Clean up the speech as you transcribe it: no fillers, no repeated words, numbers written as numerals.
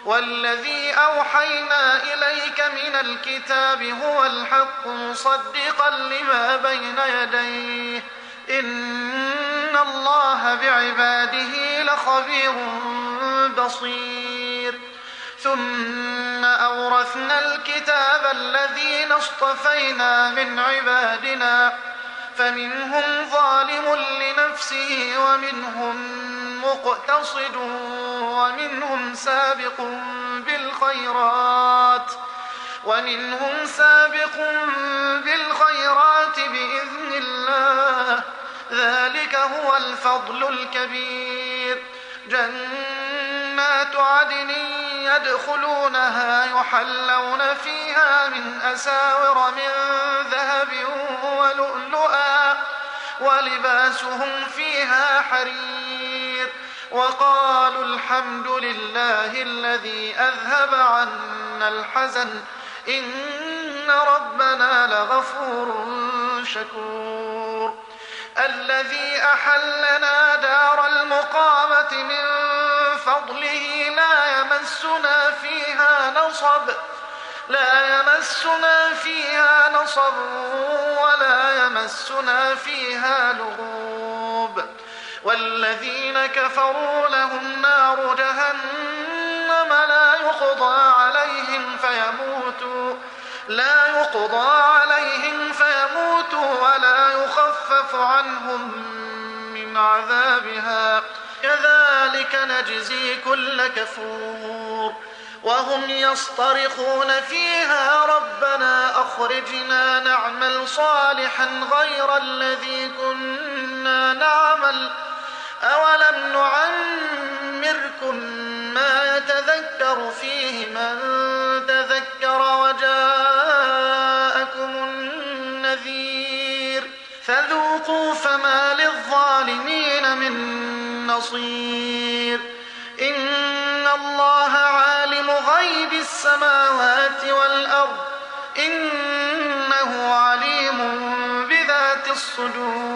والذي أوحينا إليك من الكتاب هو الحق مصدقا لما بين يديه إن الله بعباده لخبير بصير ثم أورثنا الكتاب الذين اصطفينا من عبادنا فمنهم ظالم لنفسه مقتصد ومنهم سابق بالخيرات بإذن الله ذلك هو الفضل الكبير جنات عدن يدخلونها يحلون فيها من أساور من ذهب ولؤلؤا ولباسهم فيها حرير وقالوا الحمد لله الذي أذهب عنا الحزن إن ربنا لغفور شكور الذي أحلنا دار المقامة من فضله لا يمسنا فيها نصب ولا يمسنا فيها لغوب والذين كفروا لهم نار جهنم لا يقضى عليهم فيموتوا ولا يخفف عنهم من عذابها كذلك نجزي كل كفور وهم يصطرخون فيها ربنا أخرجنا نعمل صالحا غير الذي كنا نعمل أولم نعمركم ما يتذكر فيه من تذكر وجاءكم النذير فذوقوا فما للظالمين من نصير إن الله عالم غيب السماوات والأرض إنه عليم بذات الصدور